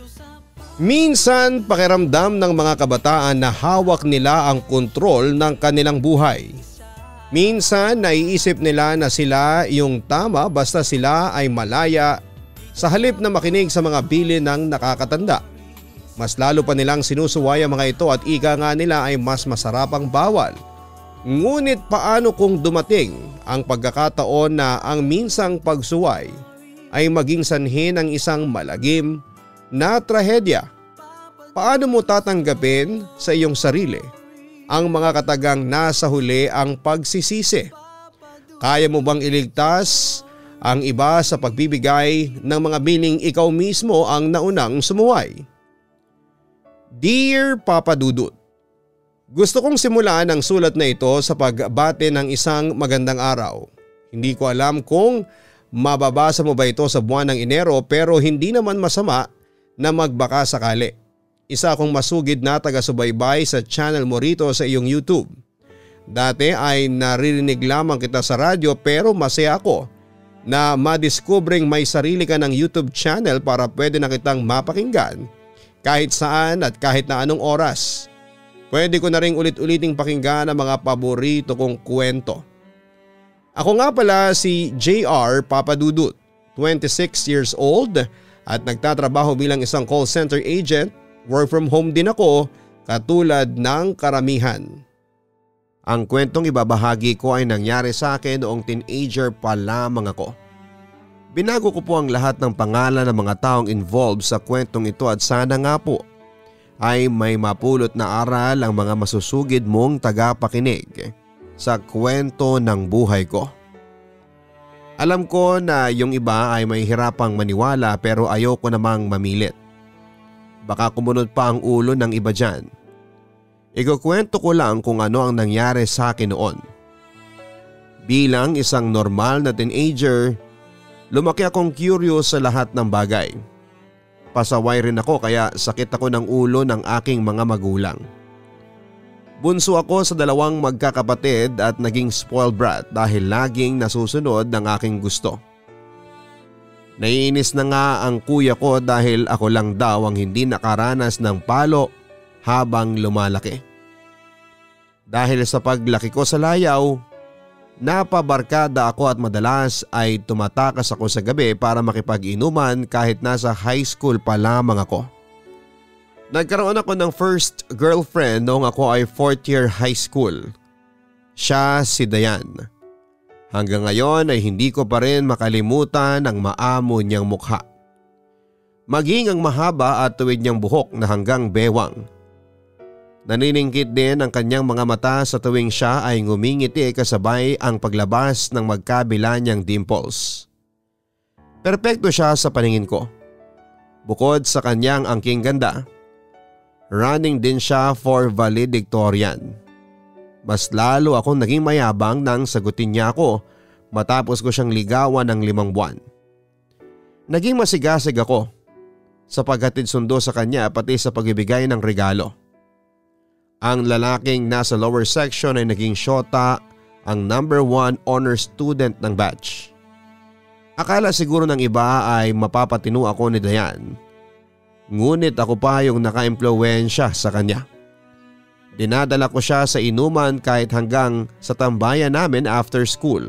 Minsan pakiramdam ng mga kabataan na hawak nila ang kontrol ng kanilang buhay. Minsan naiisip nila na sila yung tama basta sila ay malaya sa halip na makinig sa mga bilin ng nakakatanda. Mas lalo pa nilang sinusuway ang mga ito at ika nga nila ay mas masarap ang bawal. Ngunit paano kung dumating ang pagkakataon na ang minsang pagsuway ay maging sanhi ng isang malagim na trahedya? Paano mo tatanggapin sa iyong sarili ang mga katagang nasa huli ang pagsisisi? Kaya mo bang iligtas ang iba sa pagbibigay ng mga bining ikaw mismo ang naunang sumuway? Dear Papa Dudut, gusto kong simulaan ang sulat na ito sa pagbate ng isang magandang araw. Hindi ko alam kung mababasa mo ba ito sa buwan ng Enero pero hindi naman masama na magbaka sakali. Isa akong masugid na taga-subaybay sa channel mo rito sa iyong YouTube. Dati ay naririnig lamang kita sa radyo pero masaya ako na madiscovering may sarili ka ng YouTube channel para pwede na kitang mapakinggan kahit saan at kahit na anong oras. Pwede ko na ring ulit-uliting pakinggan ang mga paborito kong kwento. Ako nga pala si JR Papadudut, 26 years old at nagtatrabaho bilang isang call center agent. Work from home din ako katulad ng karamihan. Ang kwentong ibabahagi ko ay nangyari sa akin noong teenager pa lamang ako. Binago ko po ang lahat ng pangalan ng mga taong involved sa kwentong ito at sana nga po ay may mapulot na aral ang mga masusugid mong tagapakinig sa kwento ng buhay ko. Alam ko na yung iba ay may hirapang maniwala pero ayoko namang mamilit. Baka kumunod pa ang ulo ng iba dyan. Ikukwento ko lang kung ano ang nangyari sa akin noon. Bilang isang normal na teenager, lumaki akong curious sa lahat ng bagay. Pasaway rin ako kaya sakit ako ng ulo ng aking mga magulang. Bunso ako sa dalawang magkakapatid at naging spoiled brat dahil laging nasusunod ng aking gusto. Naiinis na nga ang kuya ko dahil ako lang daw ang hindi nakaranas ng palo habang lumalaki. Dahil sa paglaki ko sa layaw, napabarkada ako at madalas ay tumatakas ako sa gabi para makipag-inuman kahit nasa high school pa lamang ako. Nagkaroon ako ng first girlfriend noong ako ay 4th year high school. Siya si Dayan. Hanggang ngayon ay hindi ko pa rin makalimutan ang maamo niyang mukha. Maging ang mahaba at tuwid niyang buhok na hanggang bewang. Naniningkit din ang kanyang mga mata sa tuwing siya ay ngumingiti kasabay ang paglabas ng magkabila niyang dimples. Perpekto siya sa paningin ko. Bukod sa kanyang angking ganda, running din siya for valedictorian. Mas lalo akong naging mayabang nang sagutin niya ako matapos ko siyang ligawan ng 5 buwan. Naging masigasig ako sa paghatid sundo sa kanya pati sa pagbibigay ng regalo. Ang lalaking nasa lower section ay naging syota, ang number 1 honor student ng batch. Akala siguro ng iba ay mapapatino ako ni Dayan. Ngunit ako pa yung naka-impluwensya sa kanya. Dinadala ko siya sa inuman kahit hanggang sa tambayan namin after school.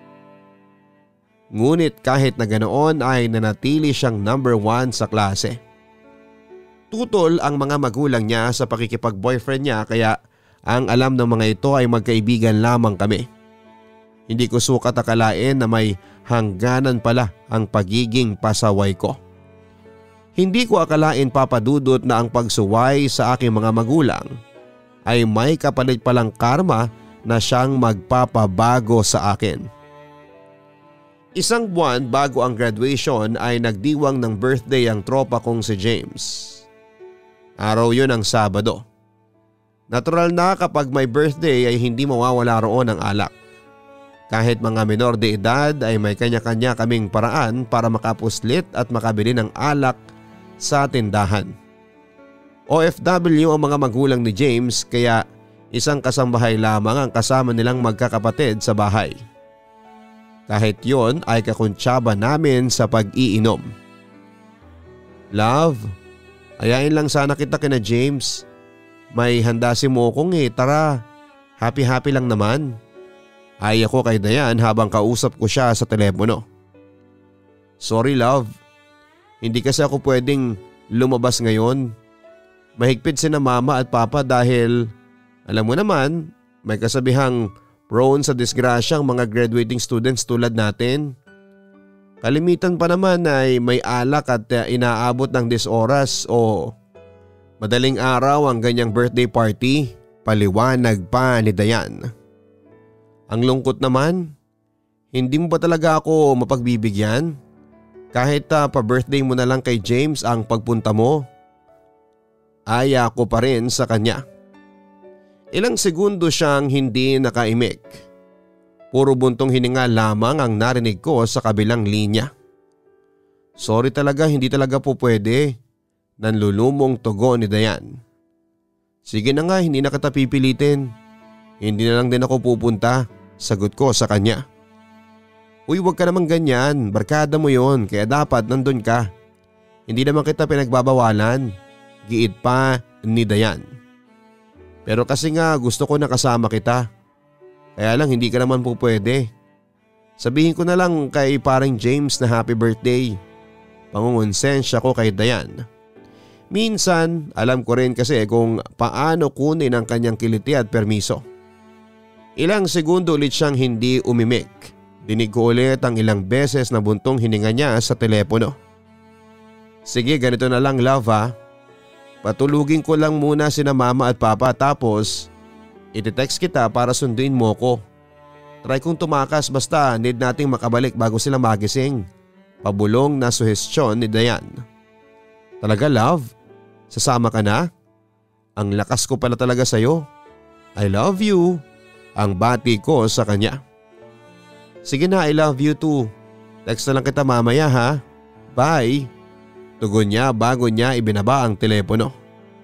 Ngunit kahit na ganoon ay nanatili siyang number 1 sa klase. Tutol ang mga magulang niya sa pakikipag-boyfriend niya kaya ang alam ng mga ito ay magkaibigan lamang kami. Hindi ko sukat akalain na may hangganan pala ang pagiging pasaway ko. Hindi ko akalain papadudot na ang pagsuway sa aking mga magulang ay may kapalit palang karma na siyang magpapabago sa akin. Isang buwan bago ang graduation ay nagdiwang ng birthday ang tropa kong si James. Araw yun ang Sabado. Natural na kapag may birthday ay hindi mawawala roon ang alak. Kahit mga menor de edad ay may kanya-kanya kaming paraan para makapuslit at makabili ng alak sa tindahan. OFW ang mga magulang ni James kaya isang kasambahay lamang ang kasama nilang magkakapatid sa bahay. Kahit yon ay kakuntsaba namin sa pag-iinom. Love, Ayain lang sana kita kina James. May handa si Mokong tara. Happy lang naman. Ay ako kay Dayan habang kausap ko siya sa telepono. Sorry love. Hindi kasi ako pwedeng lumabas ngayon. Mahigpit sina mama at papa dahil alam mo naman may kasabihang prone sa disgrasya ang mga graduating students tulad natin. Kalimitan pa naman ay may alak at inaabot ng 10 oras o madaling araw ang ganyang birthday party, paliwanag pa ni Dayan. Ang lungkot naman, hindi mo ba talaga ako mapagbibigyan? Kahit pa-birthday mo na lang kay James ang pagpunta mo. Aya ko pa rin sa kanya. Ilang segundo siyang hindi nakaimik. Puro buntong hininga lamang ang narinig ko sa kabilang linya. Sorry talaga, hindi talaga po pwede. Nanlulumong tugon ni Dayan. Sige na nga, hindi na kita pipilitin. Hindi na lang din ako pupunta, sagot ko sa kanya. Uy, wag ka naman ganyan, barkada mo yon kaya dapat nandun ka. Hindi naman kita pinagbabawalan, giit pa ni Dayan. Pero kasi nga gusto ko nakasama kita. Kaya lang hindi ka naman po pwede. Sabihin ko na lang kay paring James na happy birthday. Pangungonsensya ko kay Dayan. Minsan alam ko rin kasi kung paano kunin ang kanyang kiliti at permiso. Ilang segundo ulit siyang hindi umimik. Dinig ko ulit ang ilang beses na buntong hininga niya sa telepono. Sige, ganito na lang love ha. Patulugin ko lang muna sina mama at papa tapos iti-text kita para sunduin mo ko. Try kong tumakas basta need nating makabalik bago sila magising. Pabulong na suhestyon ni Dayan. Talaga love? Sasama ka na? Ang lakas ko pala talaga sa'yo. I love you. Ang bati ko sa kanya. Sige na, I love you too. Text na lang kita mamaya ha. Bye. Tugon niya bago niya ibinaba ang telepono.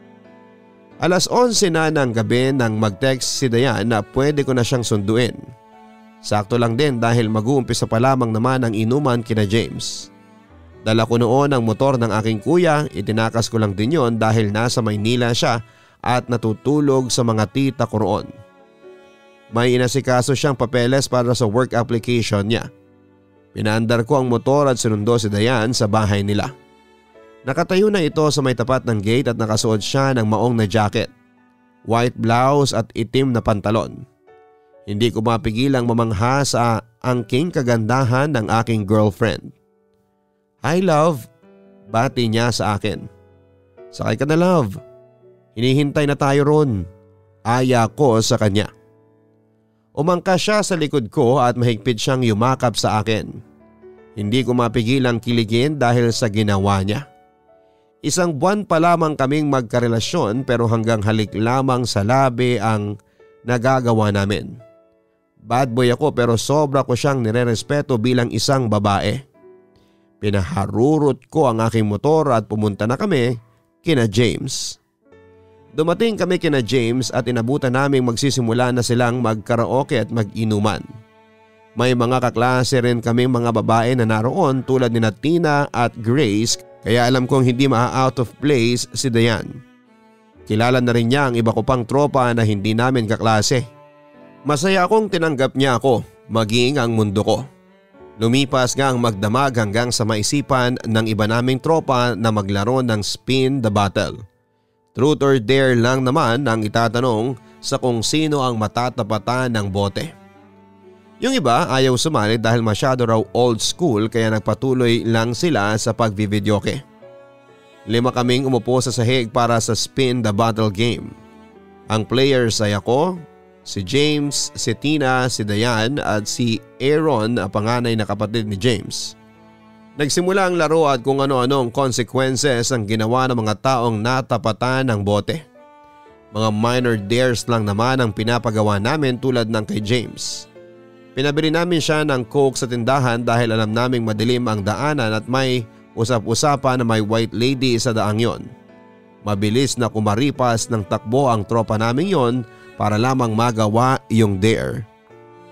11:00 na ng gabi nang mag-text si Dayan na pwede ko na siyang sunduin. Sakto lang din dahil mag-uumpisa pa lamang naman ang inuman kina James. Dala ko noon ang motor ng aking kuya, itinakas ko lang din yon dahil nasa Maynila siya at natutulog sa mga tita ko roon. May inasikaso siyang papeles para sa work application niya. Pinaandar ko ang motor at sinundo si Dayan sa bahay nila. Nakatayo na ito sa may tapat ng gate at nakasuot siya ng maong na jacket, white blouse at itim na pantalon. Hindi ko mapigilang mamangha sa angking kagandahan ng aking girlfriend. Hi love, bati niya sa akin. Sakay ka na love, hinihintay na tayo ron, aya ko sa kanya. Umangkas siya sa likod ko at mahigpit siyang yumakap sa akin. Hindi ko mapigilang kiligin dahil sa ginawa niya. 1 buwan pa lamang kaming magkarelasyon pero hanggang halik lamang sa labi ang nagagawa namin. Bad boy ako pero sobra ko siyang nirerespeto bilang isang babae. Pinaharurot ko ang aking motor at pumunta na kami kina James. Dumating kami kina James at inabutan naming magsisimula na silang magkaraoke at mag-inuman. May mga kaklase rin kaming mga babae na naroon tulad ni Tina at Grace kaya alam kong hindi maa-out of place si Dayan. Kilala na rin niya ang iba ko pang tropa na hindi namin kaklase. Masaya akong tinanggap niya ako, maging ang mundo ko. Lumipas nga ang magdamag hanggang sa maisipan ng iba naming tropa na maglaro ng spin the bottle. Truth or dare lang naman ang itatanong sa kung sino ang matatapatan ng bote. Yung iba ayaw sumali dahil masyado raw old school kaya nagpatuloy lang sila sa pagvivideoke. 5 kaming umupo sa sahig para sa spin the bottle game. Ang players ay ako, si James, si Tina, si Dayan at si Aaron, ang panganay na kapatid ni James. Nagsimula ang laro at kung ano-anong consequences ang ginawa ng mga taong natapatan ng bote. Mga minor dares lang naman ang pinapagawa namin tulad ng kay James. Pinabili namin siya ng coke sa tindahan dahil alam naming madilim ang daanan at may usap-usapan na may white lady sa daang yon. Mabilis na kumaripas ng takbo ang tropa namin yon para lamang magawa yung dare.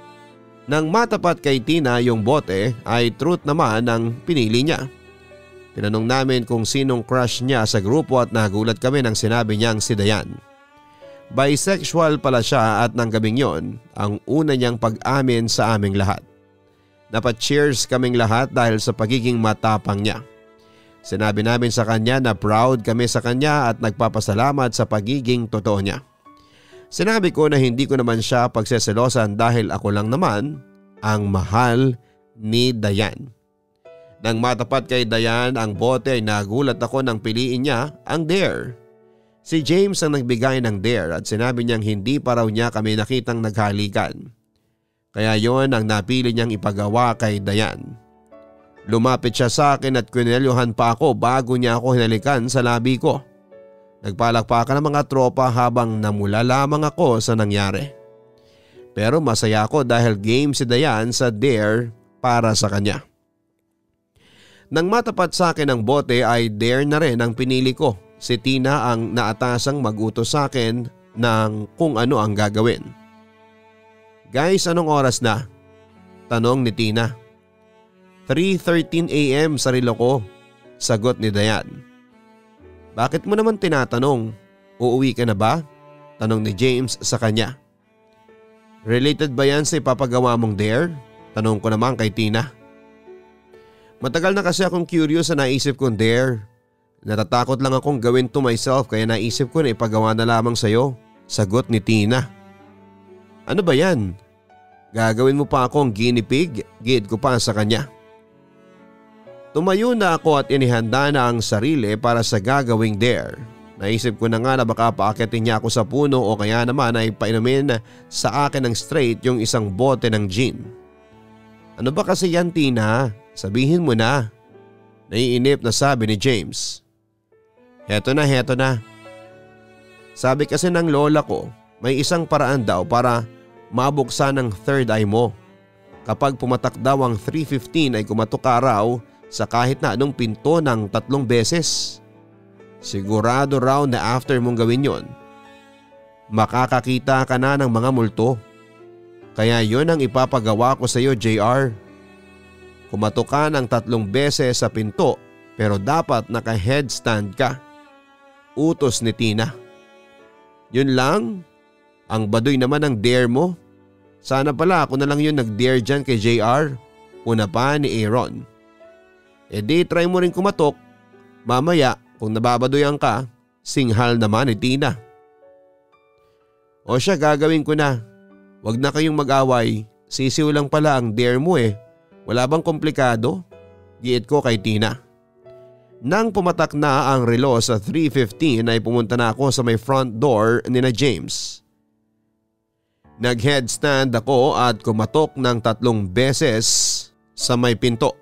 Nang matapat kay Tina yung bote ay truth naman ang pinili niya. Tinanong namin kung sinong crush niya sa grupo at nagulat kami nang sinabi niyang si Dayan. Bisexual pala siya at nang gabing yon ang una niyang pag-amin sa aming lahat. Napa-cheers kaming lahat dahil sa pagiging matapang niya. Sinabi namin sa kanya na proud kami sa kanya at nagpapasalamat sa pagiging totoo niya. Sinabi ko na hindi ko naman siya pagseselosan dahil ako lang naman ang mahal ni Dayan. Nang matapat kay Dayan ang bote ay nagulat ako nang piliin niya ang dare. Si James ang nagbigay ng dare at sinabi niyang hindi pa raw niya kami nakitang naghalikan. Kaya yon ang napili niyang ipagawa kay Dayan. Lumapit siya sa akin at kwinelyuhan pa ako bago niya ako hinalikan sa labi ko. Nagpalakpakan ng mga tropa habang namula lamang ako sa nangyari. Pero masaya ako dahil game si Dayan sa dare para sa kanya. Nang matapat sa akin ang bote ay dare na rin ang pinili ko. Si Tina ang naatasang mag-utos sa akin ng kung ano ang gagawin. Guys, anong oras na? Tanong ni Tina. 3:13 AM sa relo ko, sagot ni Dayan. Bakit mo naman tinatanong? Uuwi ka na ba? Tanong ni James sa kanya. Related ba yan sa ipapagawa mong dare? Tanong ko naman kay Tina. Matagal na kasi akong curious sa naisip kong dare. Natatakot lang akong gawin to myself kaya naisip ko na ipagawa na lamang sa'yo, sagot ni Tina. Ano ba yan? Gagawin mo pa akong guinea pig? Gid ko pa sa kanya. Tumayo na ako at inihanda na ang sarili para sa gagawing dare. Naisip ko na nga na baka paakitin niya ako sa puno o kaya naman ay painumin sa akin ng straight yung isang bote ng gin. Ano ba kasi yan, Tina? Sabihin mo na. Naiinip na sabi ni James. Heto na. Sabi kasi ng lola ko, may isang paraan daw para mabuksan ang third eye mo. Kapag pumatak daw ang 3:15 ay kumatok ka raw sa kahit na anong pinto ng 3 beses. Sigurado raw na after mong gawin yon, makakakita ka na ng mga multo. Kaya yon ang ipapagawa ko sa iyo, JR. Kumatok ka ng 3 beses sa pinto pero dapat naka-headstand ka. Utos ni Tina. Yun lang? Ang baduy naman ang dare mo. Sana pala ako na lang yun nag-dare dyan kay JR. Una pa ni Aaron. E di try mo rin kumatok. Mamaya kung nababadoyan ka, singhal naman ni Tina. O siya, gagawin ko na. Wag na kayong mag-away. Sisiw lang pala ang dare mo eh. Wala bang komplikado? Giit ko kay Tina. Nang pumatak na ang relo sa 3:15 ay pumunta na ako sa may front door ni na James. Nag-headstand ako at kumatok ng 3 beses sa may pinto.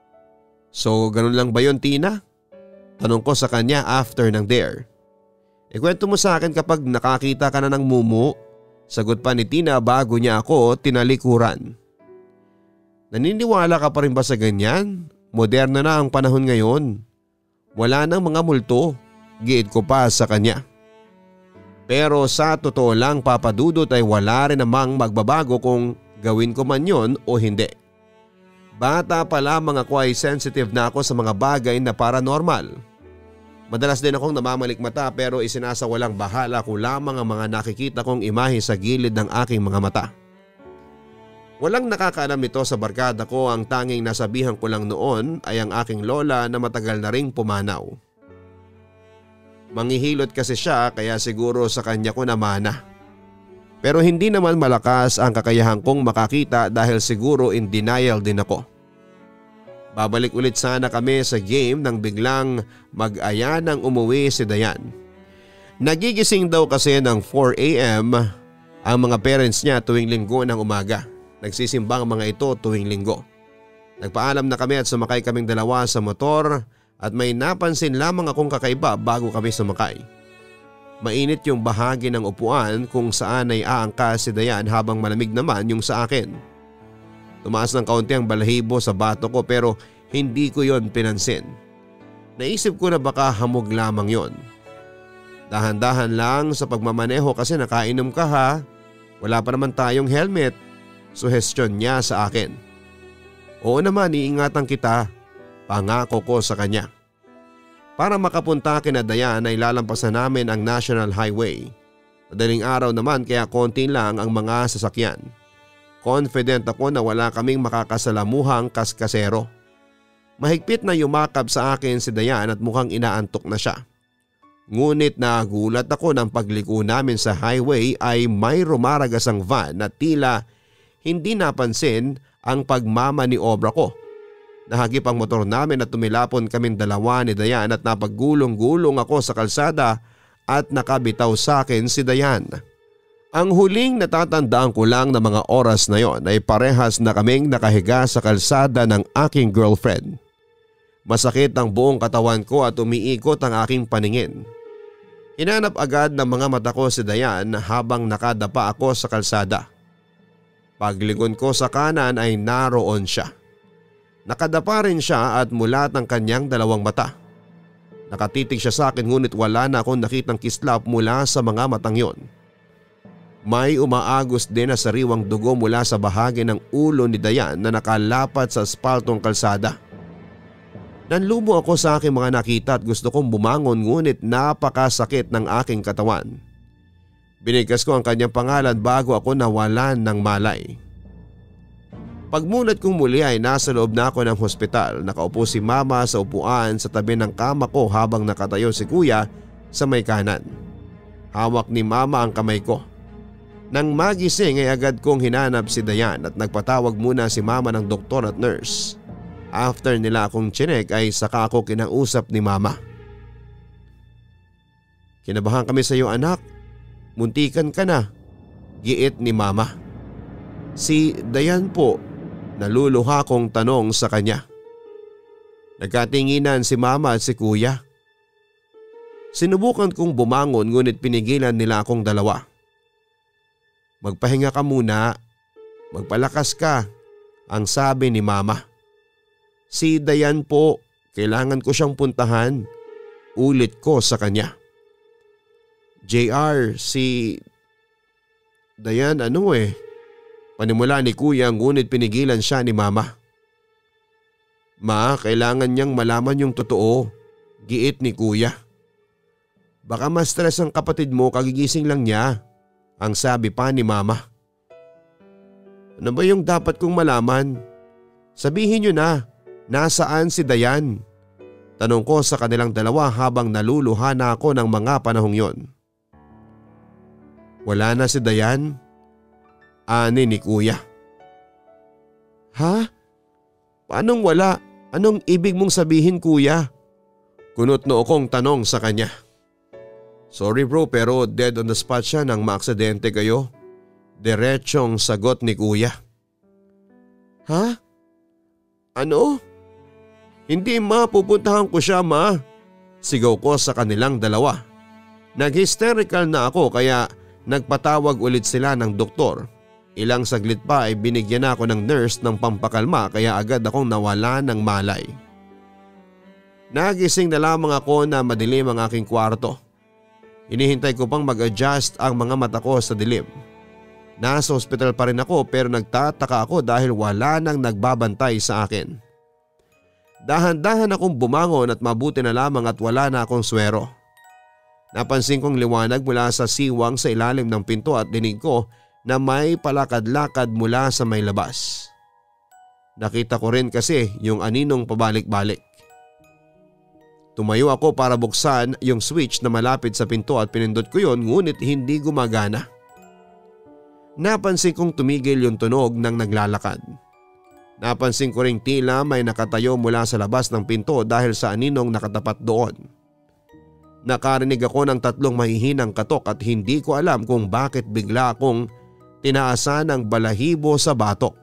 So ganun lang ba yun, Tina? Tanong ko sa kanya after ng dare. Ikwento mo sa akin kapag nakakita ka na ng mumu. Sagot pa ni Tina bago niya ako tinalikuran. Naniniwala ka pa rin ba sa ganyan? Moderno na ang panahon ngayon. Wala nang mga multo. Giit ko pa sa kanya. Pero sa totoo lang, Papa Dudut, ay wala rin namang magbabago kung gawin ko man yon o hindi. Bata pa lamang ako ay sensitive na ako sa mga bagay na paranormal. Madalas din akong namamalikmata pero isinasawalang bahala ko lamang ang mga nakikita kong imahe sa gilid ng aking mga mata. Walang nakakaalam nito sa barkada ko, ang tanging nasabihan ko lang noon ay ang aking lola na matagal na ring pumanaw. Manghihilot kasi siya kaya siguro sa kanya ko namana. Pero hindi naman malakas ang kakayahan kong makakita dahil siguro in denial din ako. Babalik ulit sana kami sa game nang biglang mag-aya ng umuwi si Dayan. Nagigising daw kasi ng 4 AM ang mga parents niya tuwing linggo ng umaga. Nagsisimbang mga ito tuwing linggo. Nagpaalam na kami at sumakay kaming dalawa sa motor at may napansin lamang akong kakaiba bago kami sumakay. Mainit yung bahagi ng upuan kung saan ay aangkas si Dayan habang malamig naman yung sa akin. Tumaas ng kaunti ang balahibo sa bato ko pero hindi ko yon pinansin. Naisip ko na baka hamog lamang yon. Dahan-dahan lang sa pagmamaneho kasi nakainom ka ha. Wala pa naman tayong helmet. Suhestyon niya sa akin. Oo naman, iingatan kita. Pangako ko sa kanya. Para makapunta kina Dayan ay lalampasan namin ang National Highway. Madaling araw naman kaya konti lang ang mga sasakyan. Confident ako na wala kaming makakasalamuhang kaskasero. Mahigpit na yumakap sa akin si Dayan at mukhang inaantok na siya. Ngunit nagulat ako nang pagliko namin sa highway ay may rumaragasang van na tila hindi napansin ang pagmamaniobra ko. Nahagip ang motor namin at tumilapon kaming dalawa ni Dayan at napaggulong-gulong ako sa kalsada at nakabitaw sa akin si Dayan. Ang huling natatandaan ko lang na mga oras na yon ay parehas na kaming nakahiga sa kalsada ng aking girlfriend. Masakit ang buong katawan ko at umiikot ang aking paningin. Hinanap agad ng mga mata ko si Dayan habang nakadapa ako sa kalsada. Paglingon ko sa kanan ay naroon siya. Nakadapa rin siya at mulat ang kanyang dalawang mata. Nakatitig siya sa akin ngunit wala na akong nakitang kislap mula sa mga matang yon. May umaagos din na sariwang dugo mula sa bahagi ng ulo ni Dayan na nakalapat sa aspaltong kalsada. Nanlumo ako sa aking mga nakita at gusto kong bumangon ngunit napakasakit ng aking katawan. Binigkas ko ang kanyang pangalan bago ako nawalan ng malay. Pagmulat kong muli ay nasa loob na ako ng hospital. Nakaupo si Mama sa upuan sa tabi ng kama ko habang nakatayo si Kuya sa may kanan. Hawak ni Mama ang kamay ko. Nang magising ay agad kong hinanap si Dayan at nagpatawag muna si Mama ng doktor at nurse. After nila akong chinek ay saka ako kinausap ni Mama. "Kinabahan kami sa iyo anak. Muntikan ka na," giit ni Mama. "Si Dayan po," naluluha kong tanong sa kanya. Nagkatinginan si Mama at si Kuya. Sinubukan kong bumangon ngunit pinigilan nila akong dalawa. "Magpahinga ka muna. Magpalakas ka," ang sabi ni Mama. "Si Dayan po, kailangan ko siyang puntahan," ulit ko sa kanya. "JR, si Dayan panimula ni Kuya ngunit pinigilan siya ni Mama. "Ma, kailangan niyang malaman yung totoo," giit ni Kuya. "Baka ma-stress ang kapatid mo, kagigising lang niya," ang sabi pa ni Mama. "Ano ba yung dapat kong malaman? Sabihin niyo na, nasaan si Dayan?" Tanong ko sa kanilang dalawa habang naluluha na ako ng mga panahong yon. "Wala na si Dayan?" ani ni Kuya. "Ha? Paanong wala? Anong ibig mong sabihin, Kuya?" Kunot noo kong tanong sa kanya. "Sorry bro, pero dead on the spot siya nang maaksidente kayo," diretsong sagot ni Kuya. "Ha? Ano? Hindi ma, pupuntahan ko siya ma," sigaw ko sa kanilang dalawa. Nag-hysterical na ako kaya nagpatawag ulit sila ng doktor. Ilang saglit pa ay binigyan ako ng nurse ng pampakalma kaya agad akong nawala ng malay. Nagising na lamang ako na madilim ang aking kwarto. Hinihintay ko pang mag-adjust ang mga mata ko sa dilim. Nasa ospital pa rin ako pero nagtataka ako dahil wala nang nagbabantay sa akin. Dahan-dahan akong bumangon at mabuti na lamang at wala na akong swero. Napansin kong liwanag mula sa siwang sa ilalim ng pinto at dinig ko na may palakad-lakad mula sa may labas. Nakita ko rin kasi yung aninong pabalik-balik. Tumayo ako para buksan yung switch na malapit sa pinto at pinindot ko yon ngunit hindi gumagana. Napansin kong tumigil yung tunog ng naglalakad. Napansin ko ring tila may nakatayo mula sa labas ng pinto dahil sa aninong nakatapat doon. Nakarinig ako ng 3 mahihinang katok at hindi ko alam kung bakit bigla akong tinaasan ng balahibo sa batok.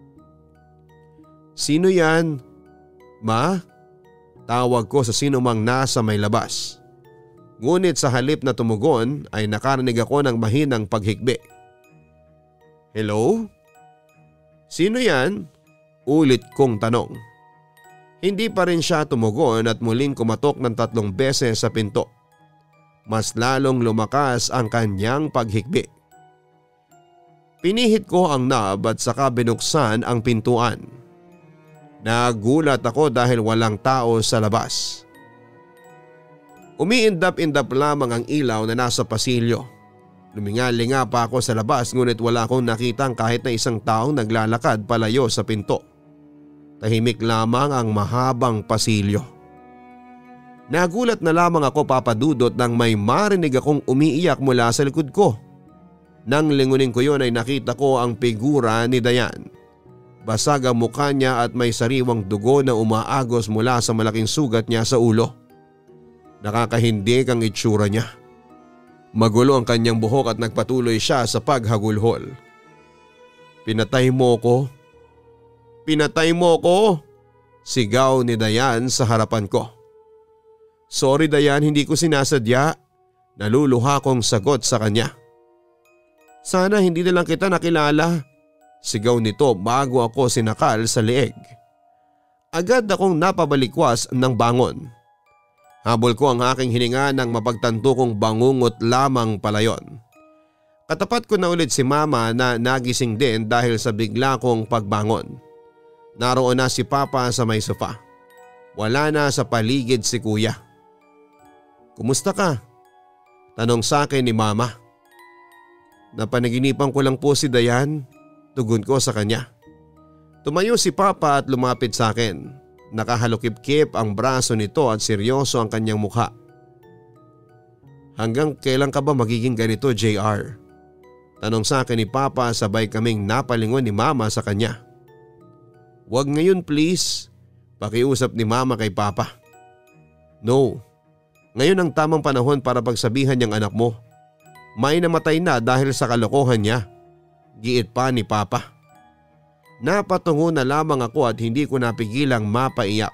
"Sino yan? Ma?" Tawag ko sa sinumang nasa may labas. Ngunit sa halip na tumugon ay nakarinig ako ng mahinang paghikbi. "Hello? Sino yan?" Ulit kong tanong. Hindi pa rin siya tumugon at muling kumatok ng 3 beses sa pinto. Mas lalong lumakas ang kanyang paghikbi. Pinihit ko ang knob at saka binuksan ang pintuan. Nagulat ako dahil walang tao sa labas. Umiindap-indap lamang ang ilaw na nasa pasilyo. Lumingalinga pa ako sa labas ngunit wala akong nakitang kahit na isang taong naglalakad palayo sa pinto. Tahimik lamang ang mahabang pasilyo. Nagulat na lamang ako papadudot nang may marinig akong umiiyak mula sa likod ko. Nang lingunin ko yon ay nakita ko ang figura ni Dayan. Basag ang mukha niya at may sariwang dugo na umaagos mula sa malaking sugat niya sa ulo. Nakakahindig ang itsura niya. Magulo ang kanyang buhok at nagpatuloy siya sa paghagulhol. "Pinatay mo ko! Pinatay mo ko!" sigaw ni Dayan sa harapan ko. "Sorry Dayan, hindi ko sinasadya." Naluluha kong sagot sa kanya. "Sana hindi na lang kita nakilala." Sigaw nito bago ako sinakal sa leeg. Agad akong napabalikwas ng bangon. Habol ko ang aking hininga nang mapagtanto kong bangungot lamang pala yon. Katapat ko na ulit si Mama na nagising din dahil sa bigla kong pagbangon. Naroon na si Papa sa may sofa. Wala na sa paligid si Kuya. "Kumusta ka?" tanong sa akin ni Mama. "Napanaginipan ko lang po si Dayan," tugon ko sa kanya. Tumayo si Papa at lumapit sa akin. Nakahalukip-kip ang braso nito at seryoso ang kanyang mukha. "Hanggang kailan ka ba magiging ganito, JR?" tanong sa akin ni Papa sabay kaming napalingon ni Mama sa kanya. "Wag ngayon please," pakiusap ni Mama kay Papa. "No, ngayon ang tamang panahon para pagsabihan niyang anak mo. May namatay na dahil sa kalokohan niya," giit pa ni Papa. Napatungo na lamang ako at hindi ko napigilang mapaiyak.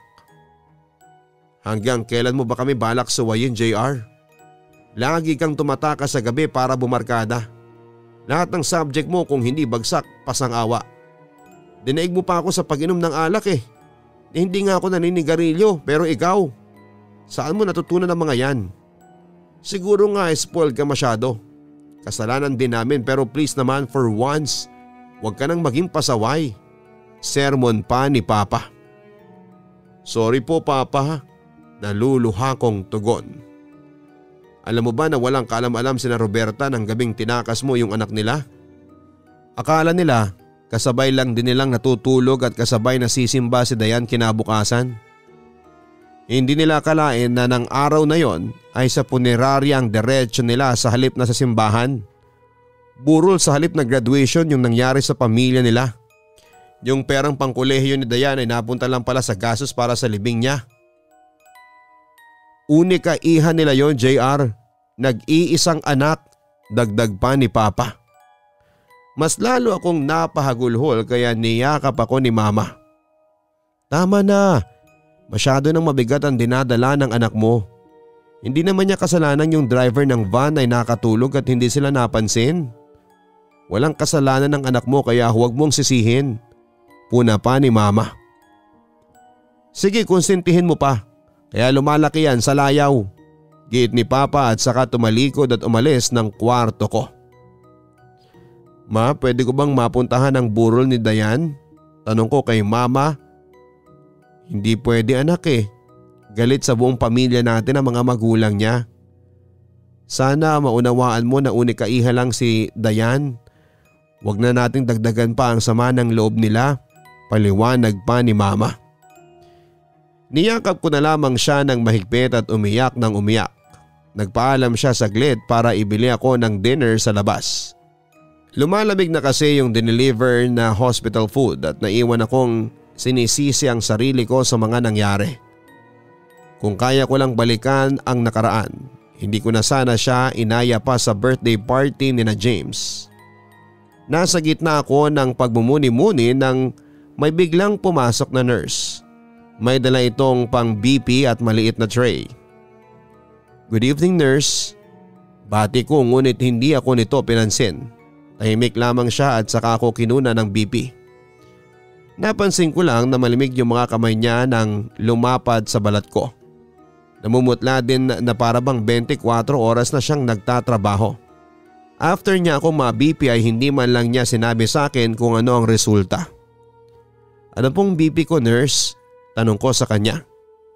"Hanggang kailan mo ba kami balak suwayin, JR? Lagi kang tumatakas sa gabi para bumarkada. Lahat ng subject mo kung hindi bagsak, pasang-awa. Dinaig mo pa ako sa pag-inom ng alak eh. Hindi nga ako naninigarilyo pero ikaw. Saan mo natutunan ang mga yan? Siguro nga spoiled ka masyado. Kasalanan din namin pero please naman for once, huwag ka nang maging pasaway." Sermon pa ni Papa. "Sorry po Papa," naluluha kong tugon. "Alam mo ba na walang kaalam-alam sina Roberta nang gabing tinakas mo yung anak nila? Akala nila kasabay lang din nilang natutulog at kasabay nasisimba si Dayan kinabukasan. Hindi nila akalain na ng araw na yon ay sa punerarya ang diretsyo nila sa halip na sa simbahan. Burol sa halip na graduation yung nangyari sa pamilya nila. Yung perang pangkolehiyo ni Dayan ay napunta lang pala sa gastos para sa libing niya. Unika iha nila yon, JR. Nag-iisang anak," dagdag pa ni Papa. Mas lalo akong napahagulhol kaya niyakap ako ni Mama. "Tama na. Masyado nang mabigat ang dinadala ng anak mo. Hindi naman niya kasalanan yung driver ng van ay nakatulog at hindi sila napansin. Walang kasalanan ng anak mo kaya huwag mong sisihin," puna pa ni Mama. "Sige, konsentihin mo pa. Kaya lumalaki yan sa layaw," giit ni Papa at saka tumalikod at umalis ng kwarto ko. "Ma, pwede ko bang mapuntahan ang burol ni Dayan?" tanong ko kay Mama. "Hindi pwede anak eh. Galit sa buong pamilya natin ang mga magulang niya. Sana maunawaan mo na unika-iha lang si Dayan. Huwag na nating dagdagan pa ang sama ng loob nila," paliwanag pa ni Mama. Niyakap ko na lamang siya ng mahigpit at umiyak ng umiyak. Nagpaalam siya saglit para ibili ako ng dinner sa labas. Lumalamig na kasi yung dineliver na hospital food at naiwan akong sinisisi ang sarili ko sa mga nangyari. Kung kaya ko lang balikan ang nakaraan, hindi ko na sana siya inaya pa sa birthday party ni na James. Nasa gitna ako ng pagmumuni-muni nang may biglang pumasok na nurse. May dala itong pang BP at maliit na tray. "Good evening nurse." Bati ko ngunit hindi ako nito pinansin. Tahimik lamang siya at saka ako kinuna ng BP. Napansin ko lang na malimig yung mga kamay niya nang lumapad sa balat ko. Namumutla din na para bang 24 oras na siyang nagtatrabaho. After niya ako ma-BP ay hindi man lang niya sinabi sa akin kung ano ang resulta. "Ano pong BP ko nurse?" tanong ko sa kanya.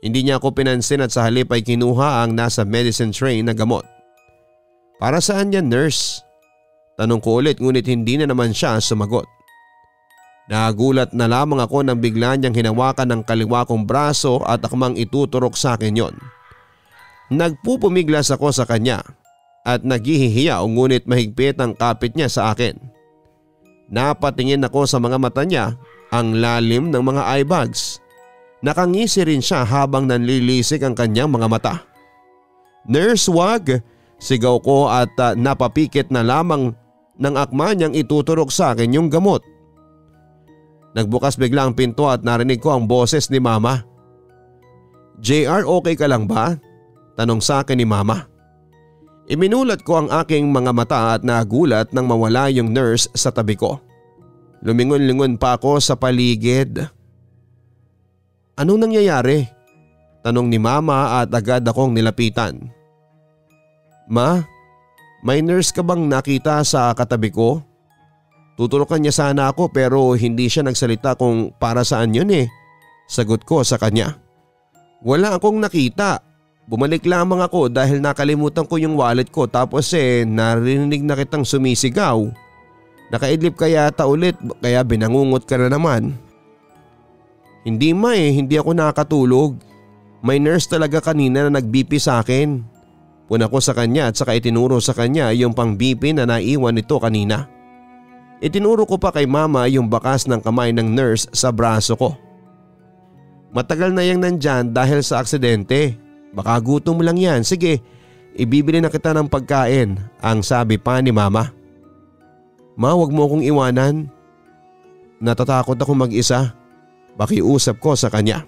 Hindi niya ako pinansin at sa halip ay kinuha ang nasa medicine tray na gamot. Para saan yan, nurse? Tanong ko ulit ngunit hindi na naman siya sumagot. Nagulat na lamang ako nang bigla niyang hinawakan ng kaliwa kong braso at akmang ituturok sa akin yon. Nagpupumiglas ako sa kanya at naghihihiyaw ngunit mahigpit ang kapit niya sa akin. Napatingin ako sa mga mata niya, ang lalim ng mga eye bags. Nakangisi rin siya habang nanlilisik ang kanyang mga mata. Nurse, wag! Sigaw ko at napapikit na lamang ng akma niyang ituturok sa akin yung gamot. Nagbukas bigla ang pinto at narinig ko ang boses ni Mama. JR, okay ka lang ba? Tanong sa akin ni Mama. Iminulat ko ang aking mga mata at nagulat nang mawala yung nurse sa tabi ko. Lumingon-lingon pa ako sa paligid. Anong nangyayari? Tanong ni Mama at agad akong nilapitan. Ma, may nurse ka bang nakita sa katabi ko? Tuturukan niya sana ako pero hindi siya nagsalita kung para saan yun eh. Sagot ko sa kanya. Wala akong nakita. Bumalik lamang ako dahil nakalimutan ko yung wallet ko tapos narinig na kitang sumisigaw. Nakaidlip ka yata ulit kaya binangungot ka na naman. Hindi ma hindi ako nakatulog. May nurse talaga kanina na nag-BP sa akin. Puna ko sa kanya at saka itinuro sa kanya yung pang-BP na naiwan nito kanina. Itinuro ko pa kay Mama yung bakas ng kamay ng nurse sa braso ko. Matagal na yang nandyan dahil sa aksidente. Baka gutom lang yan. Sige, ibibili na kita ng pagkain, ang sabi pa ni Mama. Ma, wag mo akong iwanan. Natatakot ako mag-isa. Pakiusap ko sa kanya.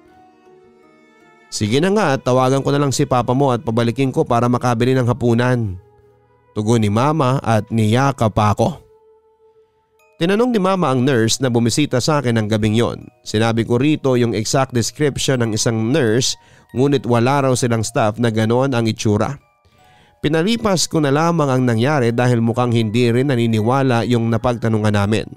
Sige na nga, tawagan ko na lang si Papa mo at pabalikin ko para makabili ng hapunan. Tugon ni Mama at niyakap pa ako. Tinanong ni Mama ang nurse na bumisita sa akin ng gabing yon. Sinabi ko rito yung exact description ng isang nurse ngunit wala raw silang staff na ganoon ang itsura. Pinalipas ko na lamang ang nangyari dahil mukhang hindi rin naniniwala yung napagtanungan namin.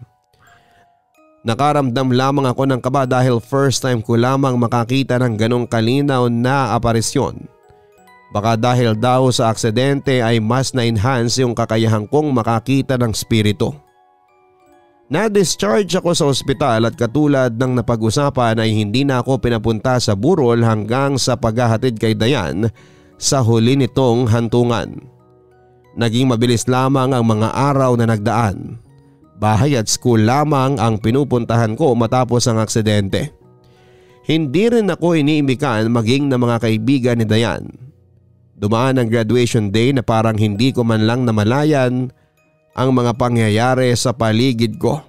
Nakaramdam lamang ako ng kaba dahil first time ko lamang makakita ng ganong kalinaw na aparisyon. Baka dahil daw sa aksidente ay mas na-enhance yung kakayahan kong makakita ng spirito. Na-discharge ako sa ospital at katulad ng napag-usapan ay hindi na ako pinapunta sa burol hanggang sa paghahatid kay Dayan sa huli nitong hantungan. Naging mabilis lamang ang mga araw na nagdaan. Bahay at school lamang ang pinupuntahan ko matapos ang aksidente. Hindi rin ako iniimbikan maging na mga kaibigan ni Dayan. Dumaan ang graduation day na parang hindi ko man lang namalayan ang mga pangyayari sa paligid ko.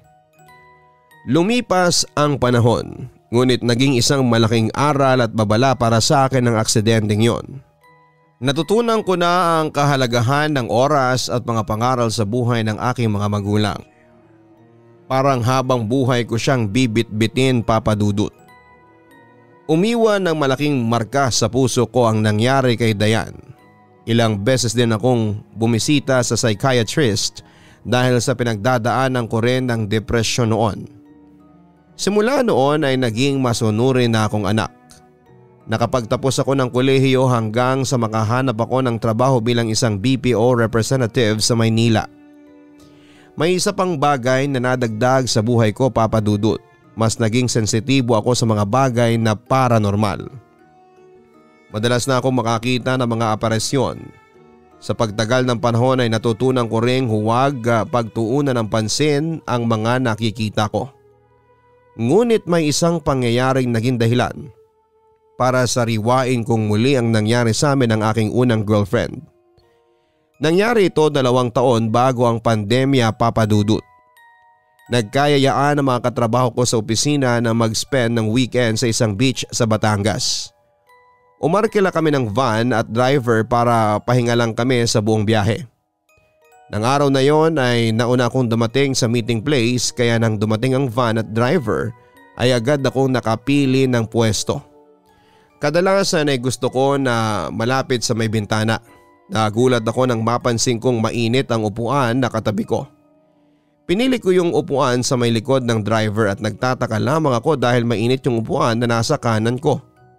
Lumipas ang panahon, ngunit naging isang malaking aral at babala para sa akin ang aksidenteng yon. Natutunan ko na ang kahalagahan ng oras at mga pangaral sa buhay ng aking mga magulang. Parang habang buhay ko siyang bibit-bitin, Papa Dudut. Umiwan ng malaking marka sa puso ko ang nangyari kay Dayan. Ilang beses din akong bumisita sa psychiatrist dahil sa pinagdadaanan ko rin ng depresyon noon. Simula noon ay naging masunurin na akong anak. Nakapagtapos ako ng kolehiyo hanggang sa makahanap ako ng trabaho bilang isang BPO representative sa Maynila. May isa pang bagay na nadagdag sa buhay ko, Papa Dudut. Mas naging sensitibo ako sa mga bagay na paranormal. Madalas na akong makakita ng mga aparisyon. Sa pagtagal ng panahon ay natutunan ko ring huwag pagtuunan ng pansin ang mga nakikita ko. Ngunit may isang pangyayaring naging dahilan para sariwain kong muli ang nangyari sa amin ng aking unang girlfriend. Nangyari ito 2 taon bago ang pandemya, Papa Dudut. Nagkayayaan ang mga katrabaho ko sa opisina na mag-spend ng weekend sa isang beach sa Batangas. Umarkila kami ng van at driver para pahinga lang kami sa buong biyahe. Nang araw na yon ay nauna akong dumating sa meeting place kaya nang dumating ang van at driver ay agad akong nakapili ng pwesto. Kadalasan ay gusto ko na malapit sa may bintana. Nagulat ako nang mapansin kong mainit ang upuan na katabi ko. Pinili ko yung upuan sa may likod ng driver at nagtataka lamang ako dahil mainit yung upuan na nasa kanan ko.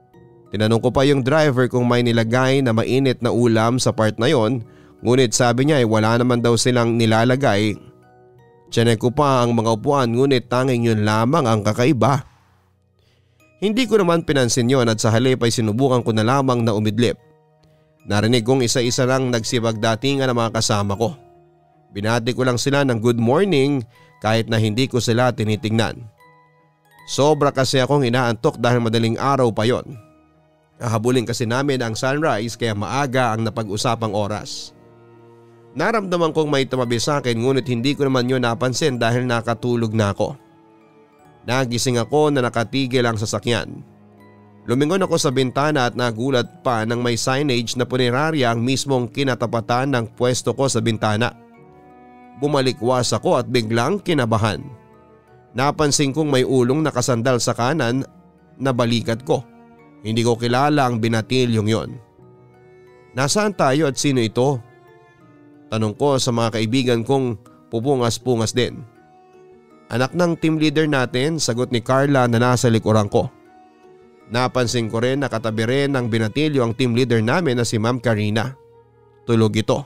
Tinanong ko pa yung driver kung may nilagay na mainit na ulam sa part na yon, ngunit sabi niya ay wala naman daw silang nilalagay. Tiyanek ko pa ang mga upuan ngunit tanging yun lamang ang kakaiba. Hindi ko naman pinansin yon at sa halip ay sinubukan ko na lamang na umidlip. Narinig kong isa-isa lang nagsibagdatingan ang mga kasama ko. Binati ko lang sila ng good morning kahit na hindi ko sila tinitingnan. Sobra kasi akong inaantok dahil madaling araw pa yon. Hahabulin kasi namin ang sunrise kaya maaga ang napag-usapang oras. Naramdaman kong may tumabi sa akin ngunit hindi ko naman yun napansin dahil nakatulog na ako. Nagising ako na nakatigil ang sasakyan. Lumingon ako sa bintana at nagulat pa nang may signage na punerarya ang mismong kinatapatan ng pwesto ko sa bintana. Bumalikwas ako at biglang kinabahan. Napansin kong may ulong nakasandal sa kanan na balikat ko. Hindi ko kilala ang binatilyong yon. Nasaan tayo at sino ito? Tanong ko sa mga kaibigan kong pupungas-pungas din. Anak ng team leader natin, sagot ni Carla na nasa likuran ko. Napansin ko rin na katabi rin ng binatilyo ang team leader namin na si Ma'am Karina. Tulog ito.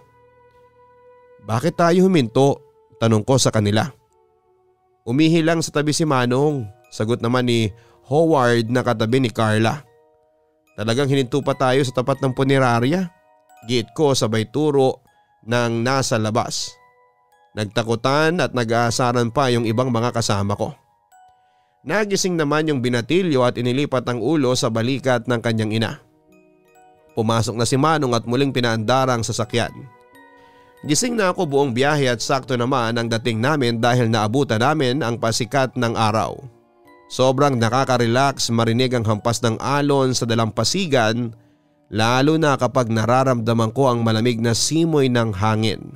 Bakit tayo huminto? Tanong ko sa kanila. Umihi lang sa tabi si Manong, sagot naman ni Howard na katabi ni Carla. Talagang hininto pa tayo sa tapat ng punerarya? Giit ko sabay turo ng nasa labas. Nagtakutan at nag-aasaran pa yung ibang mga kasama ko. Nagising naman yung binatilyo at inilipat ang ulo sa balikat ng kanyang ina. Pumasok na si Manong at muling pinaandar ang sasakyan. Gising na ako buong biyahe at sakto naman ang dating namin dahil naabutan namin ang pasikat ng araw. Sobrang nakaka-relax marinig ang hampas ng alon sa dalampasigan, lalo na kapag nararamdaman ko ang malamig na simoy ng hangin.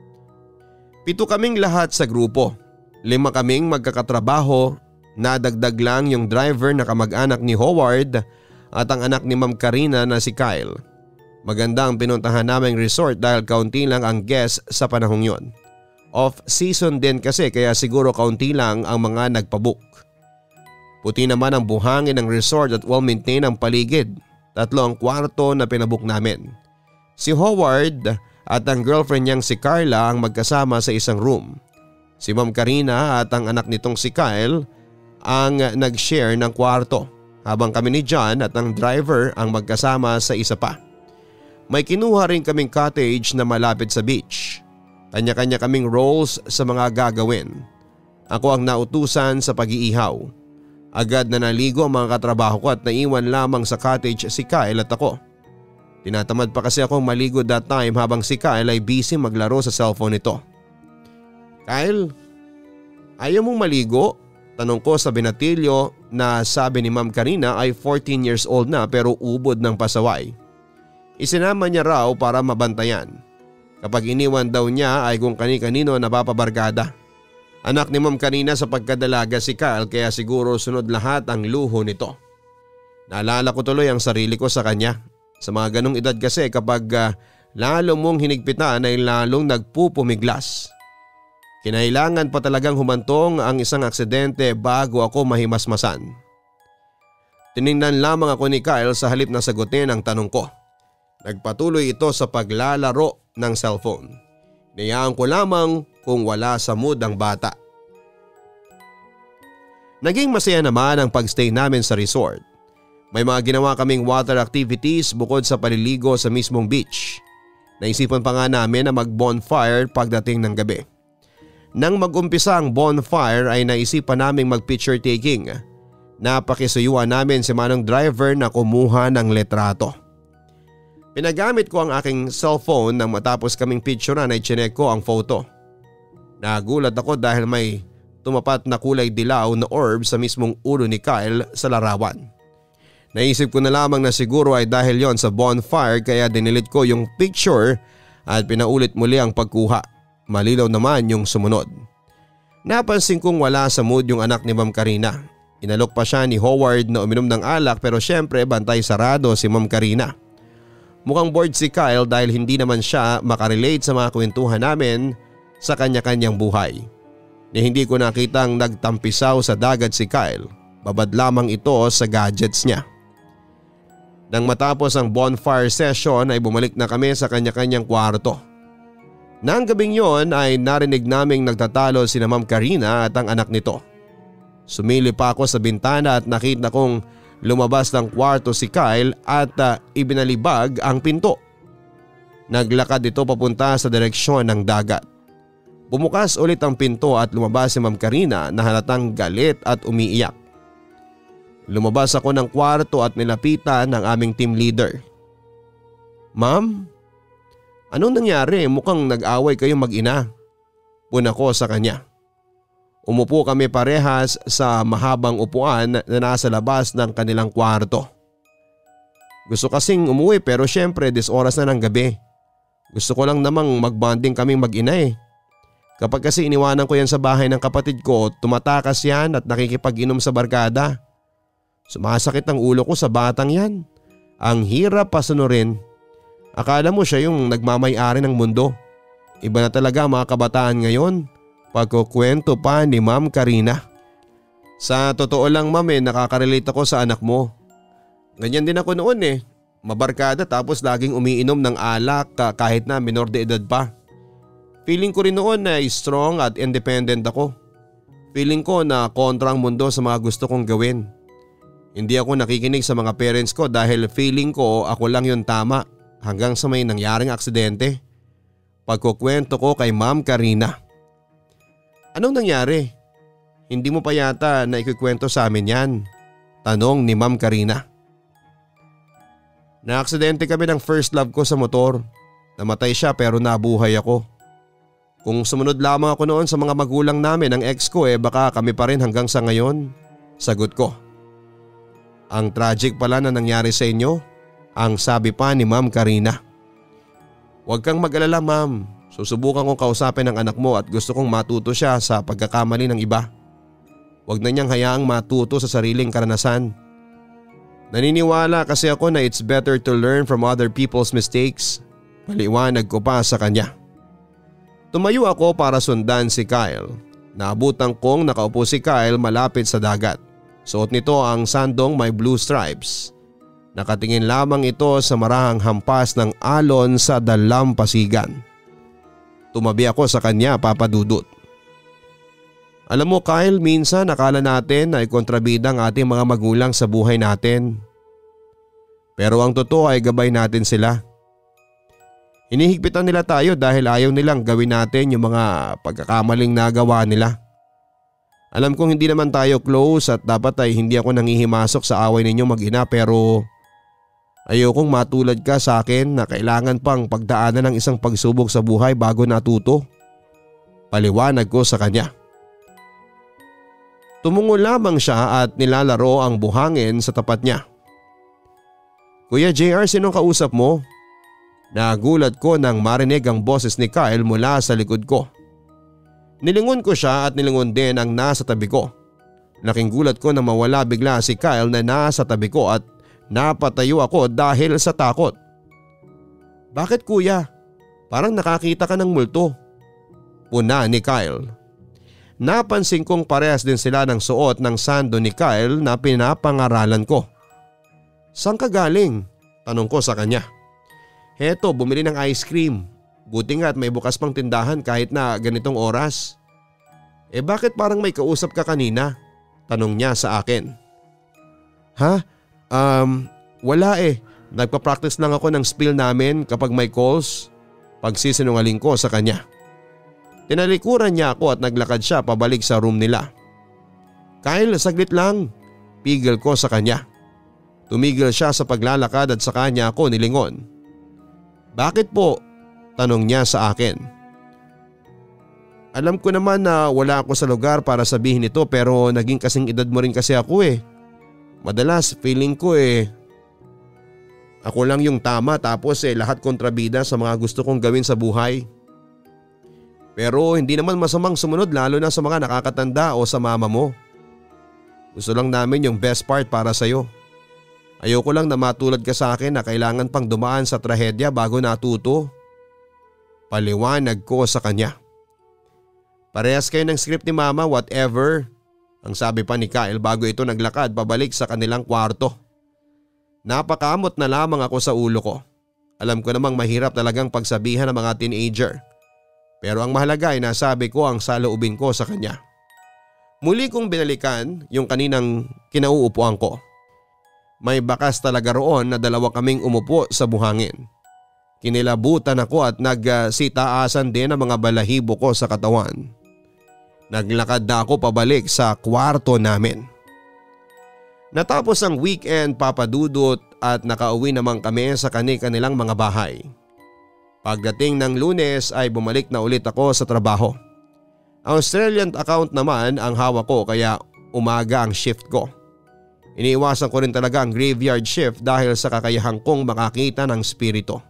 7 kaming lahat sa grupo. 5 kaming magkakatrabaho. Nadagdag lang yung driver na kamag-anak ni Howard at ang anak ni Ma'am Karina na si Kyle. Maganda ang pinuntahan naming resort dahil kaunti lang ang guests sa panahong yon. Off-season din kasi kaya siguro kaunti lang ang mga nagpabook. Puti naman ang buhangin ng resort at well-maintained ang paligid. 3 ang kwarto na pinabook namin. Si Howard at ang girlfriend niyang si Carla ang magkasama sa isang room. Si Ma'am Karina at ang anak nitong si Kyle ang nag-share ng kwarto habang kami ni John at ang driver ang magkasama sa isa pa. May kinuha rin kaming cottage na malapit sa beach. Kanya-kanya kaming roles sa mga gagawin. Ako ang nautusan sa pag-iihaw. Agad na naligo ang mga katrabaho ko at naiwan lamang sa cottage si Kyle at ako. Tinatamad pa kasi akong maligo that time habang si Kyle ay busy maglaro sa cellphone nito. Kyle, ayaw mong maligo? Tanong ko sa binatilyo na sabi ni Ma'am Karina ay 14 years old na pero ubod ng pasaway. Isinama niya raw para mabantayan. Kapag iniwan daw niya ay kung kani-kanino napapabarkada. Anak ni Ma'am Karina sa pagkadalaga si Kyle kaya siguro sunod lahat ang luho nito. Naalala ko tuloy ang sarili ko sa kanya. Sa mga ganong edad kasi kapag lalo mong hinigpitan ay lalong nagpupumiglas. Kinailangan pa talagang humantong ang isang aksidente bago ako mahimasmasan. Tiningnan lamang ako ni Kyle sa halip na sagutin ang tanong ko. Nagpatuloy ito sa paglalaro ng cellphone. Niyaan ko lamang kung wala sa mood ang bata. Naging masaya naman ang pagstay namin sa resort. May mga ginawa kaming water activities bukod sa paliligo sa mismong beach. Naisipan pa nga namin na mag-bonfire pagdating ng gabi. Nang mag-umpisa ang bonfire ay naisipan naming mag-picture taking. Napakisuyuan namin si Manong driver na kumuha ng letrato. Pinagamit ko ang aking cellphone nang matapos kaming picturean ay chinek ko ang photo. Nagulat ako dahil may tumapat na kulay dilaw na orb sa mismong ulo ni Kyle sa larawan. Naisip ko na lamang na siguro ay dahil yon sa bonfire kaya dinilit ko yung picture at pinaulit muli ang pagkuha. Malilaw naman yung sumunod. Napansin kong wala sa mood yung anak ni Ma'am Karina. Inalok pa siya ni Howard na uminom ng alak pero syempre bantay sarado si Ma'am Karina. Mukhang bored si Kyle dahil hindi naman siya makarelate sa mga kwentuhan namin sa kanya-kanyang buhay. Ni hindi ko nakitang nagtampisaw sa dagat si Kyle. Babad lamang ito sa gadgets niya. Nang matapos ang bonfire session ay bumalik na kami sa kanya-kanyang kwarto. Nang gabing yon ay narinig naming nagtatalo sina Ma'am Karina at ang anak nito. Sumilip pa ako sa bintana at nakita kong lumabas ng kwarto si Kyle at ibinalibag ang pinto. Naglakad ito papunta sa direksyon ng dagat. Bumukas ulit ang pinto at lumabas si Ma'am Karina na halatang galit at umiiyak. Lumabas ako ng kwarto at nilapitan ng aming team leader. "Ma'am, anong nangyari? Mukhang nag-away kayong mag-ina." Puna ko sa kanya. Umupo kami parehas sa mahabang upuan na nasa labas ng kanilang kwarto. Gusto kasing umuwi pero syempre oras na ng gabi. Gusto ko lang namang magbonding kaming mag-ina eh. Kapag kasi iniwanan ko yan sa bahay ng kapatid ko, tumatakas yan at nakikipag-inom sa barkada. Sumasakit ang ulo ko sa batang yan. Ang hirap pasunurin. Akala mo siya yung nagmamay-ari ng mundo. Iba na talaga mga kabataan ngayon. Pagkukwento pa ni Ma'am Karina. Sa totoo lang ma'am nakakarelate ako sa anak mo. Ganyan din ako noon eh. Mabarkada tapos laging umiinom ng alak kahit na minor de edad pa. Feeling ko rin noon na strong at independent ako. Feeling ko na kontra ang mundo sa mga gusto kong gawin. Hindi ako nakikinig sa mga parents ko dahil feeling ko ako lang yung tama hanggang sa may nangyaring aksidente. Pagkukwento ko kay Ma'am Karina. Anong nangyari? Hindi mo pa yata na ikikwento sa amin yan? Tanong ni Ma'am Karina. Naaksidente kami ng first love ko sa motor. Namatay siya pero nabuhay ako. Kung sumunod lamang ako noon sa mga magulang namin ng ex ko baka kami pa rin hanggang sa ngayon. Sagot ko. Ang tragic pala na nangyari sa inyo, ang sabi pa ni Ma'am Karina. Huwag kang mag-alala ma'am, susubukan kong kausapin ang anak mo at gusto kong matuto siya sa pagkakamali ng iba. Huwag na niyang hayaang matuto sa sariling karanasan. Naniniwala kasi ako na it's better to learn from other people's mistakes. Paliwanag ko pa sa kanya. Tumayo ako para sundan si Kyle. Naabutan kong nakaupo si Kyle malapit sa dagat. Suot nito ang sandong may blue stripes. Nakatingin lamang ito sa marahang hampas ng alon sa dalampasigan. Tumabi ako sa kanya papadudot. Alam mo Kyle, minsan akala natin na ikontrabida ang ating mga magulang sa buhay natin. Pero ang totoo ay gabay natin sila. Hinihigpitan nila tayo dahil ayaw nilang gawin natin yung mga pagkakamaling nagawa nila. Alam kong hindi naman tayo close at dapat ay hindi ako nangihimasok sa away ninyo mag-ina pero ayokong matulad ka sa akin na kailangan pang pagdaanan ng isang pagsubok sa buhay bago natuto. Paliwanag ko sa kanya. Tumungo lamang siya at nilalaro ang buhangin sa tapat niya. Kuya JR, sinong kausap mo? Nagulat ko nang marinig ang boses ni Kyle mula sa likod ko. Nilingon ko siya at nilingon din ang nasa tabi ko. Laking gulat ko na mawala bigla si Kyle na nasa tabi ko at napatayo ako dahil sa takot. Bakit kuya? Parang nakakita ka ng multo. Puna ni Kyle. Napansin kong parehas din sila ng suot ng sando ni Kyle na pinapangaralan ko. Saan ka galing? Tanong ko sa kanya. Heto, bumili ng ice cream. Buti nga at may bukas pang tindahan kahit na ganitong oras. Bakit parang may kausap ka kanina? Tanong niya sa akin. Ha? Wala Nagpa-practice lang ako ng spiel namin kapag may calls. Pagsisinungaling ko sa kanya. Tinalikuran niya ako at naglakad siya pabalik sa room nila. Kyle, saglit lang. Pigil ko sa kanya. Tumigil siya sa paglalakad at sa kanya ako nilingon. Bakit po? Tanong niya sa akin. Alam ko naman na wala ako sa lugar para sabihin ito pero naging kasing edad mo rin kasi ako Madalas feeling ko ako lang yung tama tapos lahat kontrabida sa mga gusto kong gawin sa buhay. Pero hindi naman masamang sumunod lalo na sa mga nakakatanda o sa mama mo. Gusto lang namin yung best part para sa'yo. Ayoko lang na matulad ka sa akin na kailangan pang dumaan sa trahedya bago natuto. Paliwanag ko sa kanya. Parehas kayo ng script ni mama, whatever. Ang sabi pa ni Kyle bago ito naglakad pabalik sa kanilang kwarto. Napakamot na lamang ako sa ulo ko. Alam ko namang mahirap talagang pagsabihan ng mga teenager. Pero ang mahalaga ay nasabi ko ang saloobin ko sa kanya. Muli kong binalikan yung kaninang kinauupuan ko. May bakas talaga roon na dalawa kaming umupo sa buhangin. Kinilabutan ako at nagsitaasan din ang mga balahibo ko sa katawan. Naglakad na ako pabalik sa kwarto namin. Natapos ang weekend, Papa Dudut, at nakauwi naman kami sa kanilang mga bahay. Pagdating ng Lunes ay bumalik na ulit ako sa trabaho. Australian account naman ang hawak ko kaya umaga ang shift ko. Iniiwasan ko rin talaga ang graveyard shift dahil sa kakayahan kong makakita ng spirito.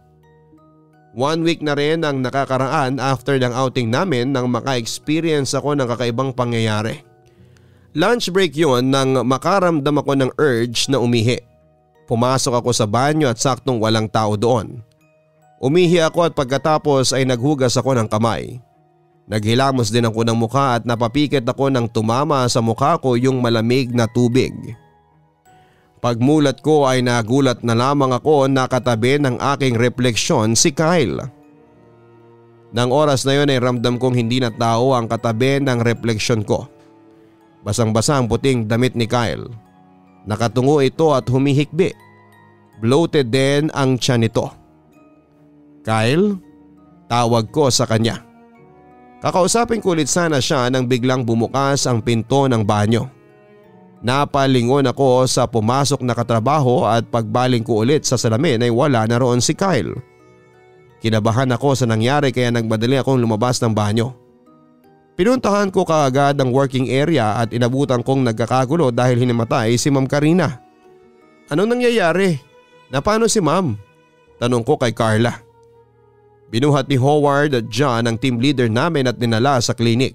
1 week na rin ang nakakaraan after ng outing namin nang maka-experience ako ng kakaibang pangyayari. Lunch break yon nang makaramdam ako ng urge na umihi. Pumasok ako sa banyo at saktong walang tao doon. Umihi ako at pagkatapos ay naghugas ako ng kamay. Naghilamos din ako ng mukha at napapikit ako nang tumama sa mukha ko yung malamig na tubig. Pagmulat ko ay nagulat na lamang ako na katabi ng aking refleksyon si Kyle. Nang oras na yon ay ramdam kong hindi na tao ang katabi ng refleksyon ko. Basang-basa ang puting damit ni Kyle. Nakatungo ito at humihikbi. Bloated din ang tiyan nito. Kyle, tawag ko sa kanya. Kakausapin ko ulit sana siya nang biglang bumukas ang pinto ng banyo. Napalingon ako sa pumasok na katrabaho at pagbaling ko ulit sa salamin ay wala na roon si Kyle. Kinabahan ako sa nangyari kaya nagmadali akong lumabas ng banyo. Pinuntahan ko kaagad ang working area at inabutan kong nagkakagulo dahil hinimatay si Ma'am Karina. Ano nangyayari? Napano si Ma'am? Tanong ko kay Carla. Binuhat ni Howard at John ang team leader namin at dinala sa klinik.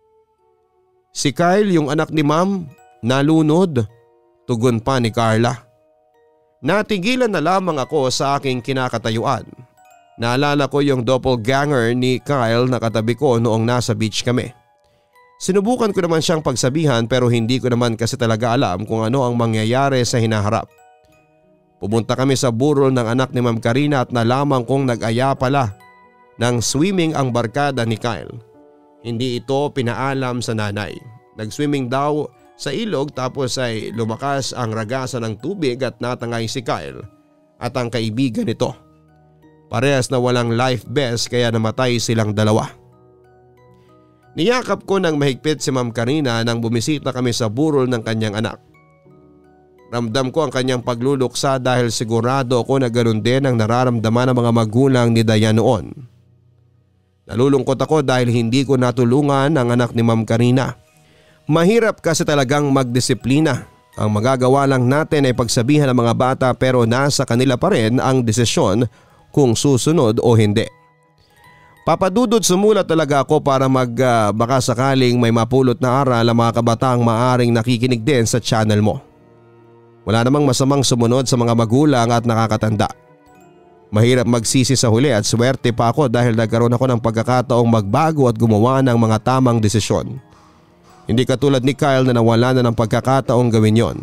Si Kyle, yung anak ni Ma'am, nalunod. Tugon pa ni Carla. Natigilan na lamang ako sa aking kinakatayuan. Naalala ko yung doppelganger ni Kyle na katabi ko noong nasa beach kami. Sinubukan ko naman siyang pagsabihan pero hindi ko naman kasi talaga alam kung ano ang mangyayari sa hinaharap. Pumunta kami sa burol ng anak ni Ma'am Karina at nalaman kong nag-aya pala ng swimming ang barkada ni Kyle. Hindi ito pinaalam sa nanay. Nag-swimming daw sa ilog tapos ay lumakas ang ragasan ng tubig at natangay si Kyle at ang kaibigan nito. Parehas na walang life vest kaya namatay silang dalawa. Niyakap ko ng mahigpit si Ma'am Karina nang bumisita kami sa burol ng kanyang anak. Ramdam ko ang kanyang pagluluksa dahil sigurado ako na ganoon din ang nararamdaman ng mga magulang ni Dayan noon. Nalulungkot ako dahil hindi ko natulungan ang anak ni Ma'am Karina. Mahirap kasi talagang magdisiplina. Ang magagawa lang natin ay pagsabihan ng mga bata pero nasa kanila pa rin ang desisyon kung susunod o hindi. Papa Dudut, sumulat talaga ako para baka sakaling may mapulot na aral ang mga kabataang maaring nakikinig din sa channel mo. Wala namang masamang sumunod sa mga magulang at nakakatanda. Mahirap magsisi sa huli at swerte pa ako dahil nagkaroon ako ng pagkakataong magbago at gumawa ng mga tamang desisyon. Hindi katulad ni Kyle na nawala na ng pagkakataong gawin yon.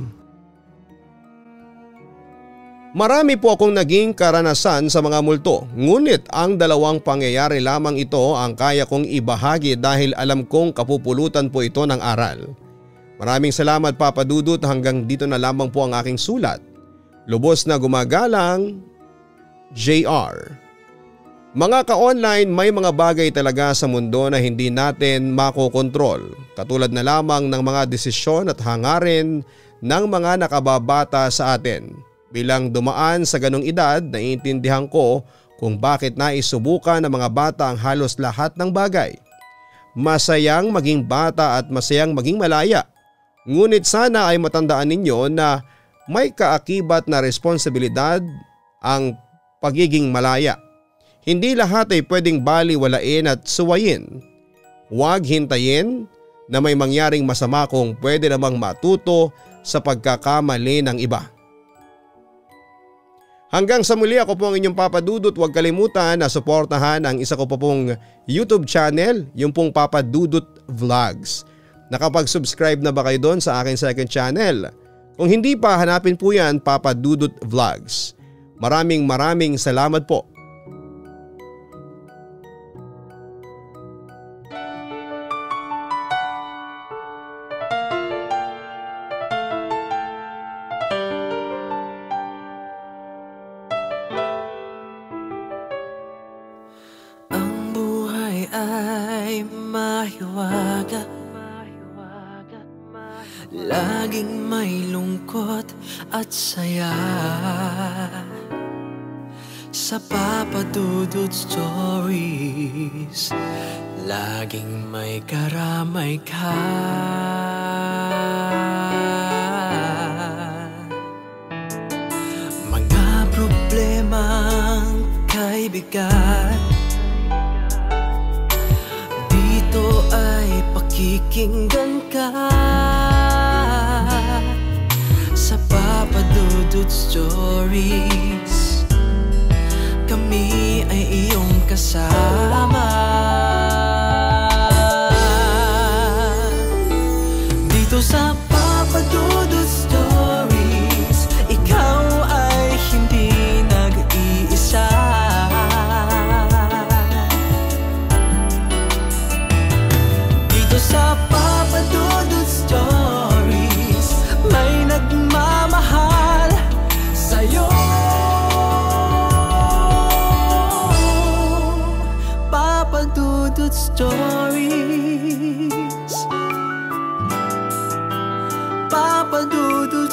Marami po akong naging karanasan sa mga multo, ngunit ang dalawang pangyayari lamang ito ang kaya kong ibahagi dahil alam kong kapupulutan po ito ng aral. Maraming salamat Papa Dudut, hanggang dito na lamang po ang aking sulat. Lubos na gumagalang, JR. Mga ka-online, may mga bagay talaga sa mundo na hindi natin makokontrol, katulad na lamang ng mga desisyon at hangarin ng mga nakababata sa atin. Bilang dumaan sa ganong edad, naiintindihan ko kung bakit naisubukan ng mga bata ang halos lahat ng bagay. Masayang maging bata at masayang maging malaya. Ngunit sana ay matandaan ninyo na may kaakibat na responsibilidad ang pagiging malaya. Hindi lahat ay pwedeng baliwalain at suwayin. Huwag hintayin na may mangyaring masama kung pwede namang matuto sa pagkakamali ng iba. Hanggang sa muli, ako po ang inyong Papa Dudut. Huwag kalimutan na suportahan ang isa ko po pong YouTube channel, yung pong Papa Dudut Vlogs. Nakapag-subscribe na ba kayo doon sa aking second channel? Kung hindi pa, hanapin po yan, Papa Dudut Vlogs. Maraming salamat po. Ang buhay ay mahiwaga, laging may lungkot at saya. Sa Papa Dudut Stories, laging may karamay ka. Mga problemang kay bigat, dito ay pakikinggan ka. Sa Papa Dudut Stories, kami ay iyong kasama. Dito sa Papa Dudut Stories, ikaw ay hindi nag-iisa. Dito sa Papa Dudut Stories, may nagmamahal sa'yo. Papa Dudut Stories, Papa Dudut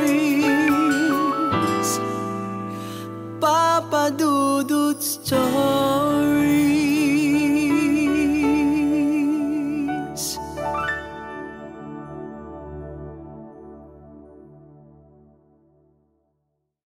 Stories, Papa Dudut Stories.